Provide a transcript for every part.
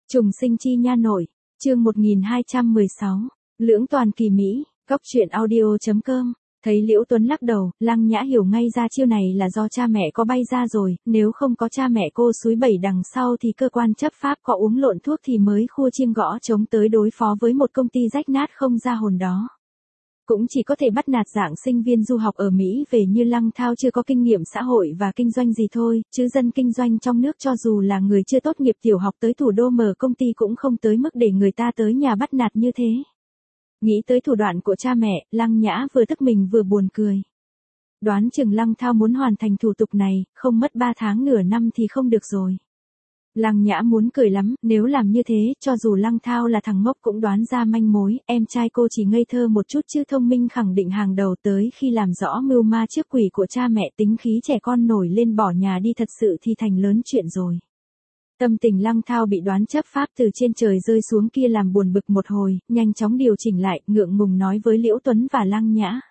Trùng sinh chi nha nội, chương 1216, lưỡng toàn kỳ Mỹ, góc truyện audio.com. Thấy Liễu Tuấn lắc đầu, Lăng Nhã hiểu ngay ra chiêu này là do cha mẹ có bay ra rồi, nếu không có cha mẹ cô xúi bẩy đằng sau thì cơ quan chấp pháp có uống lộn thuốc thì mới khua chiêng gõ trống tới đối phó với một công ty rách nát không ra hồn đó. Cũng chỉ có thể bắt nạt dạng sinh viên du học ở Mỹ về như Lăng Thao chưa có kinh nghiệm xã hội và kinh doanh gì thôi, chứ dân kinh doanh trong nước cho dù là người chưa tốt nghiệp tiểu học tới thủ đô mở công ty cũng không tới mức để người ta tới nhà bắt nạt như thế. Nghĩ tới thủ đoạn của cha mẹ, Lăng Nhã vừa tức mình vừa buồn cười. Đoán chừng Lăng Thao muốn hoàn thành thủ tục này, không mất 3 tháng nửa năm thì không được rồi. Lăng Nhã muốn cười lắm, nếu làm như thế, cho dù Lăng Thao là thằng ngốc cũng đoán ra manh mối, em trai cô chỉ ngây thơ một chút chứ thông minh khẳng định hàng đầu, tới khi làm rõ mưu ma trước quỷ của cha mẹ tính khí trẻ con nổi lên bỏ nhà đi thật sự thì thành lớn chuyện rồi. Tâm tình Lăng Thao bị đoán chấp pháp từ trên trời rơi xuống kia làm buồn bực một hồi, nhanh chóng điều chỉnh lại, ngượng ngùng nói với Liễu Tuấn và Lăng Nhã.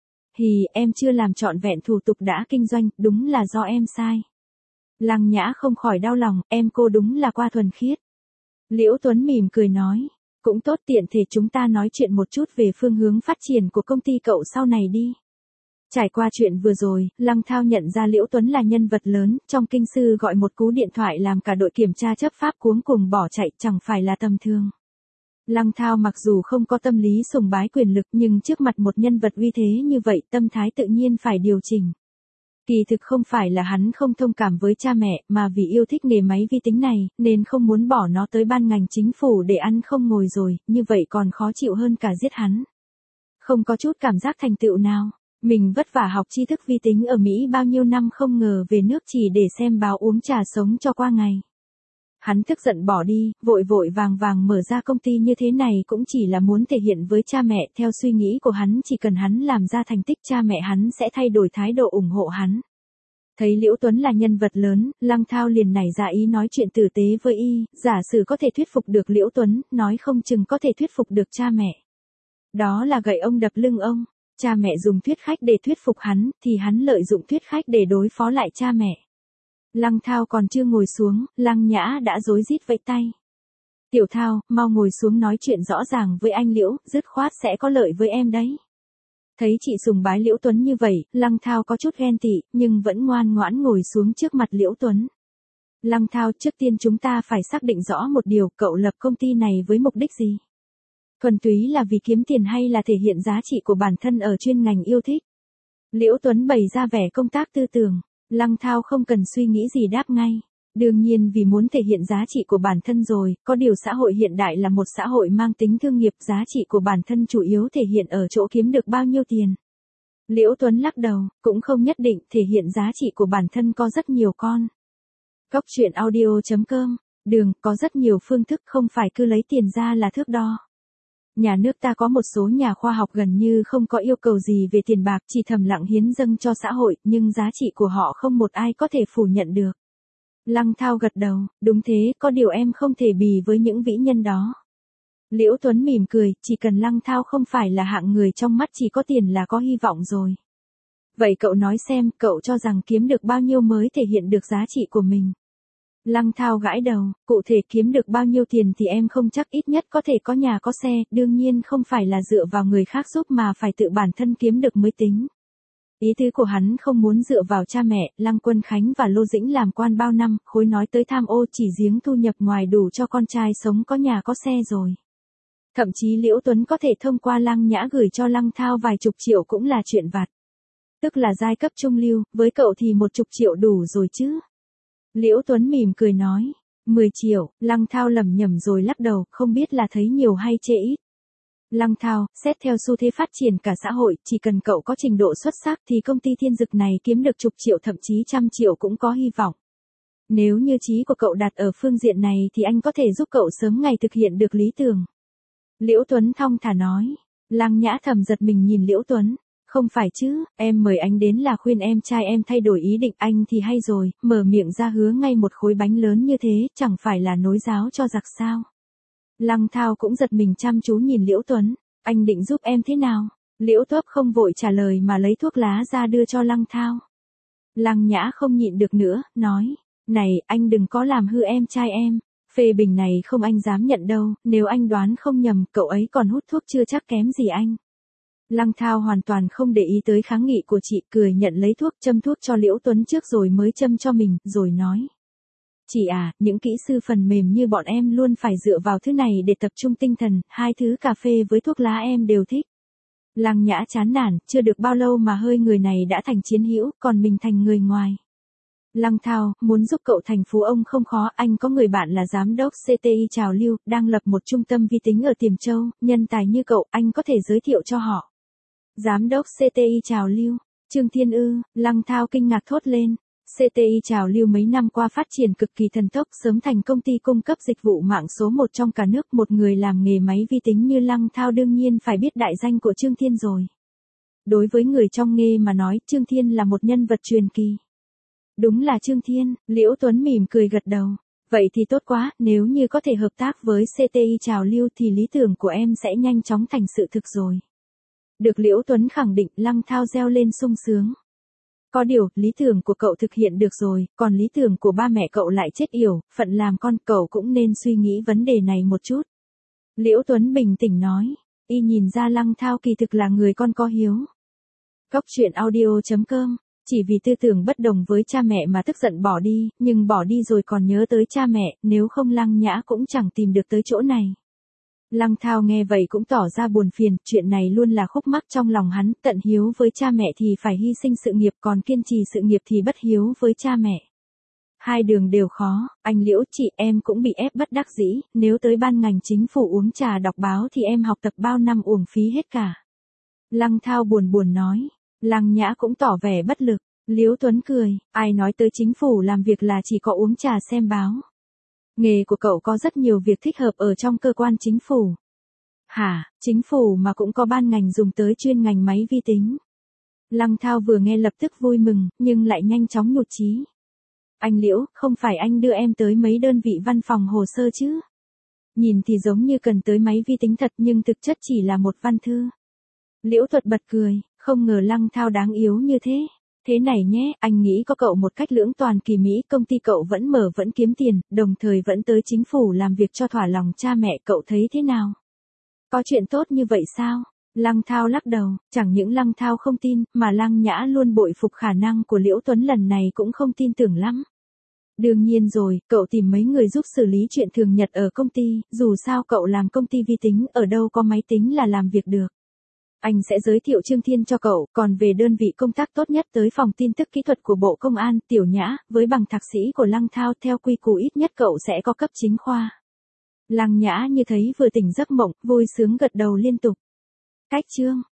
Hì, em chưa làm trọn vẹn thủ tục đã kinh doanh, đúng là do em sai. Lăng Nhã không khỏi đau lòng, em cô đúng là qua thuần khiết. Liễu Tuấn mỉm cười nói, cũng tốt, tiện thể chúng ta nói chuyện một chút về phương hướng phát triển của công ty cậu sau này đi. Trải qua chuyện vừa rồi, Lăng Thao nhận ra Liễu Tuấn là nhân vật lớn, trong kinh sư gọi một cú điện thoại làm cả đội kiểm tra chấp pháp cuống cuồng bỏ chạy, chẳng phải là tầm thường. Lăng Thao mặc dù không có tâm lý sùng bái quyền lực nhưng trước mặt một nhân vật uy thế như vậy tâm thái tự nhiên phải điều chỉnh. Kỳ thực không phải là hắn không thông cảm với cha mẹ mà vì yêu thích nghề máy vi tính này nên không muốn bỏ nó tới ban ngành chính phủ để ăn không ngồi rồi, như vậy còn khó chịu hơn cả giết hắn. Không có chút cảm giác thành tựu nào. Mình vất vả học tri thức vi tính ở Mỹ bao nhiêu năm không ngờ về nước chỉ để xem báo uống trà sống cho qua ngày. Hắn tức giận bỏ đi, vội vội vàng vàng mở ra công ty như thế này cũng chỉ là muốn thể hiện với cha mẹ, theo suy nghĩ của hắn chỉ cần hắn làm ra thành tích cha mẹ hắn sẽ thay đổi thái độ ủng hộ hắn. Thấy Liễu Tuấn là nhân vật lớn, Lăng Thao liền nảy ra ý nói chuyện tử tế với y, giả sử có thể thuyết phục được Liễu Tuấn, nói không chừng có thể thuyết phục được cha mẹ. Đó là gậy ông đập lưng ông. Cha mẹ dùng thuyết khách để thuyết phục hắn, thì hắn lợi dụng thuyết khách để đối phó lại cha mẹ. Lăng Thao còn chưa ngồi xuống, Lăng Nhã đã rối rít vẫy tay. Tiểu Thao, mau ngồi xuống nói chuyện rõ ràng với anh Liễu, dứt khoát sẽ có lợi với em đấy. Thấy chị sùng bái Liễu Tuấn như vậy, Lăng Thao có chút ghen tị, nhưng vẫn ngoan ngoãn ngồi xuống trước mặt Liễu Tuấn. Lăng Thao, trước tiên chúng ta phải xác định rõ một điều, cậu lập công ty này với mục đích gì? Thuần túy là vì kiếm tiền hay là thể hiện giá trị của bản thân ở chuyên ngành yêu thích? Liễu Tuấn bày ra vẻ công tác tư tưởng, Lăng Thao không cần suy nghĩ gì đáp ngay. Đương nhiên vì muốn thể hiện giá trị của bản thân rồi, có điều xã hội hiện đại là một xã hội mang tính thương nghiệp, giá trị của bản thân chủ yếu thể hiện ở chỗ kiếm được bao nhiêu tiền. Liễu Tuấn lắc đầu, cũng không nhất định, thể hiện giá trị của bản thân có rất nhiều con. Góc truyện audio.com, có rất nhiều phương thức, không phải cứ lấy tiền ra là thước đo. Nhà nước ta có một số nhà khoa học gần như không có yêu cầu gì về tiền bạc, chỉ thầm lặng hiến dâng cho xã hội, nhưng giá trị của họ không một ai có thể phủ nhận được. Lăng Thao gật đầu, đúng thế, có điều em không thể bì với những vĩ nhân đó. Liễu Tuấn mỉm cười, chỉ cần Lăng Thao không phải là hạng người trong mắt chỉ có tiền là có hy vọng rồi. Vậy cậu nói xem, cậu cho rằng kiếm được bao nhiêu mới thể hiện được giá trị của mình? Lăng Thao gãi đầu, cụ thể kiếm được bao nhiêu tiền thì em không chắc, ít nhất có thể có nhà có xe, đương nhiên không phải là dựa vào người khác giúp mà phải tự bản thân kiếm được mới tính. Ý tứ của hắn không muốn dựa vào cha mẹ, Lăng Quân Khánh và Lô Dĩnh làm quan bao năm, khối nói tới tham ô chỉ giếng thu nhập ngoài đủ cho con trai sống có nhà có xe rồi. Thậm chí Liễu Tuấn có thể thông qua Lăng Nhã gửi cho Lăng Thao vài chục triệu cũng là chuyện vặt. Tức là giai cấp trung lưu, với cậu thì 10 triệu đủ rồi chứ. Liễu Tuấn mỉm cười nói, 10 triệu, Lăng Thao lẩm nhẩm rồi lắc đầu, không biết là thấy nhiều hay chê ít. Lăng Thao, xét theo xu thế phát triển cả xã hội, chỉ cần cậu có trình độ xuất sắc thì công ty thiên dực này kiếm được chục triệu thậm chí 100 triệu cũng có hy vọng. Nếu như chí của cậu đặt ở phương diện này thì anh có thể giúp cậu sớm ngày thực hiện được lý tưởng. Liễu Tuấn thong thả nói. Lăng Nhã thầm giật mình nhìn Liễu Tuấn. Không phải chứ, em mời anh đến là khuyên em trai em thay đổi ý định, anh thì hay rồi, mở miệng ra hứa ngay một khối bánh lớn như thế, chẳng phải là nối giáo cho giặc sao. Lăng Thao cũng giật mình chăm chú nhìn Liễu Tuấn, anh định giúp em thế nào? Liễu Tuấn không vội trả lời mà lấy thuốc lá ra đưa cho Lăng Thao. Lăng Nhã không nhịn được nữa, nói, này, anh đừng có làm hư em trai em. Phê bình này không anh dám nhận đâu, nếu anh đoán không nhầm, cậu ấy còn hút thuốc chưa chắc kém gì anh. Lăng Thao hoàn toàn không để ý tới kháng nghị của chị, cười nhận lấy thuốc, châm thuốc cho Liễu Tuấn trước rồi mới châm cho mình, rồi nói. Chị à, những kỹ sư phần mềm như bọn em luôn phải dựa vào thứ này để tập trung tinh thần, hai thứ cà phê với thuốc lá em đều thích. Lăng Nhã chán nản, chưa được bao lâu mà hơi người này đã thành chiến hữu, còn mình thành người ngoài. Lăng Thao, muốn giúp cậu thành phú ông không khó, anh có người bạn là giám đốc CTI Trào Lưu, đang lập một trung tâm vi tính ở Tiềm Châu, nhân tài như cậu, anh có thể giới thiệu cho họ. Giám đốc CTI Trào Lưu, Trương Thiên ư, Lăng Thao kinh ngạc thốt lên. CTI Trào Lưu mấy năm qua phát triển cực kỳ thần tốc, sớm thành công ty cung cấp dịch vụ mạng số 1 trong cả nước. Một người làm nghề máy vi tính như Lăng Thao đương nhiên phải biết đại danh của Trương Thiên rồi. Đối với người trong nghề mà nói, Trương Thiên là một nhân vật truyền kỳ. Đúng là Trương Thiên, Liễu Tuấn mỉm cười gật đầu. Vậy thì tốt quá, nếu như có thể hợp tác với CTI Trào Lưu thì lý tưởng của em sẽ nhanh chóng thành sự thực rồi. Được Liễu Tuấn khẳng định, Lăng Thao reo lên sung sướng. Có điều, lý tưởng của cậu thực hiện được rồi, còn lý tưởng của ba mẹ cậu lại chết yểu, phận làm con cậu cũng nên suy nghĩ vấn đề này một chút. Liễu Tuấn bình tĩnh nói, y nhìn ra Lăng Thao kỳ thực là người con có hiếu. Cóc truyện audio.com, chỉ vì tư tưởng bất đồng với cha mẹ mà tức giận bỏ đi, nhưng bỏ đi rồi còn nhớ tới cha mẹ, nếu không Lăng Nhã cũng chẳng tìm được tới chỗ này. Lăng Thao nghe vậy cũng tỏ ra buồn phiền, chuyện này luôn là khúc mắc trong lòng hắn, tận hiếu với cha mẹ thì phải hy sinh sự nghiệp, còn kiên trì sự nghiệp thì bất hiếu với cha mẹ. Hai đường đều khó, anh Liễu chị em cũng bị ép bất đắc dĩ, nếu tới ban ngành chính phủ uống trà đọc báo thì em học tập bao năm uổng phí hết cả. Lăng Thao buồn buồn nói, Lăng Nhã cũng tỏ vẻ bất lực, Liễu Tuấn cười, ai nói tới chính phủ làm việc là chỉ có uống trà xem báo. Nghề của cậu có rất nhiều việc thích hợp ở trong cơ quan chính phủ. Hả, chính phủ mà cũng có ban ngành dùng tới chuyên ngành máy vi tính. Lăng Thao vừa nghe lập tức vui mừng, nhưng lại nhanh chóng nhụt chí. Anh Liễu, không phải anh đưa em tới mấy đơn vị văn phòng hồ sơ chứ? Nhìn thì giống như cần tới máy vi tính thật nhưng thực chất chỉ là một văn thư. Liễu Thuật bật cười, không ngờ Lăng Thao đáng yếu như thế. Thế này nhé, anh nghĩ có cậu một cách lưỡng toàn kỳ Mỹ, công ty cậu vẫn mở vẫn kiếm tiền, đồng thời vẫn tới chính phủ làm việc cho thỏa lòng cha mẹ, cậu thấy thế nào? Có chuyện tốt như vậy sao? Lăng Thao lắc đầu, chẳng những Lăng Thao không tin, mà Lăng Nhã luôn bội phục khả năng của Liễu Tuấn lần này cũng không tin tưởng lắm. Đương nhiên rồi, cậu tìm mấy người giúp xử lý chuyện thường nhật ở công ty, dù sao cậu làm công ty vi tính, ở đâu có máy tính là làm việc được. Anh sẽ giới thiệu Trương Thiên cho cậu, còn về đơn vị công tác tốt nhất tới phòng tin tức kỹ thuật của Bộ Công an, Tiểu Nhã, với bằng thạc sĩ của Lăng Thao theo quy củ ít nhất cậu sẽ có cấp chính khoa. Lăng Nhã như thấy vừa tỉnh giấc mộng, vui sướng gật đầu liên tục. Cách chương.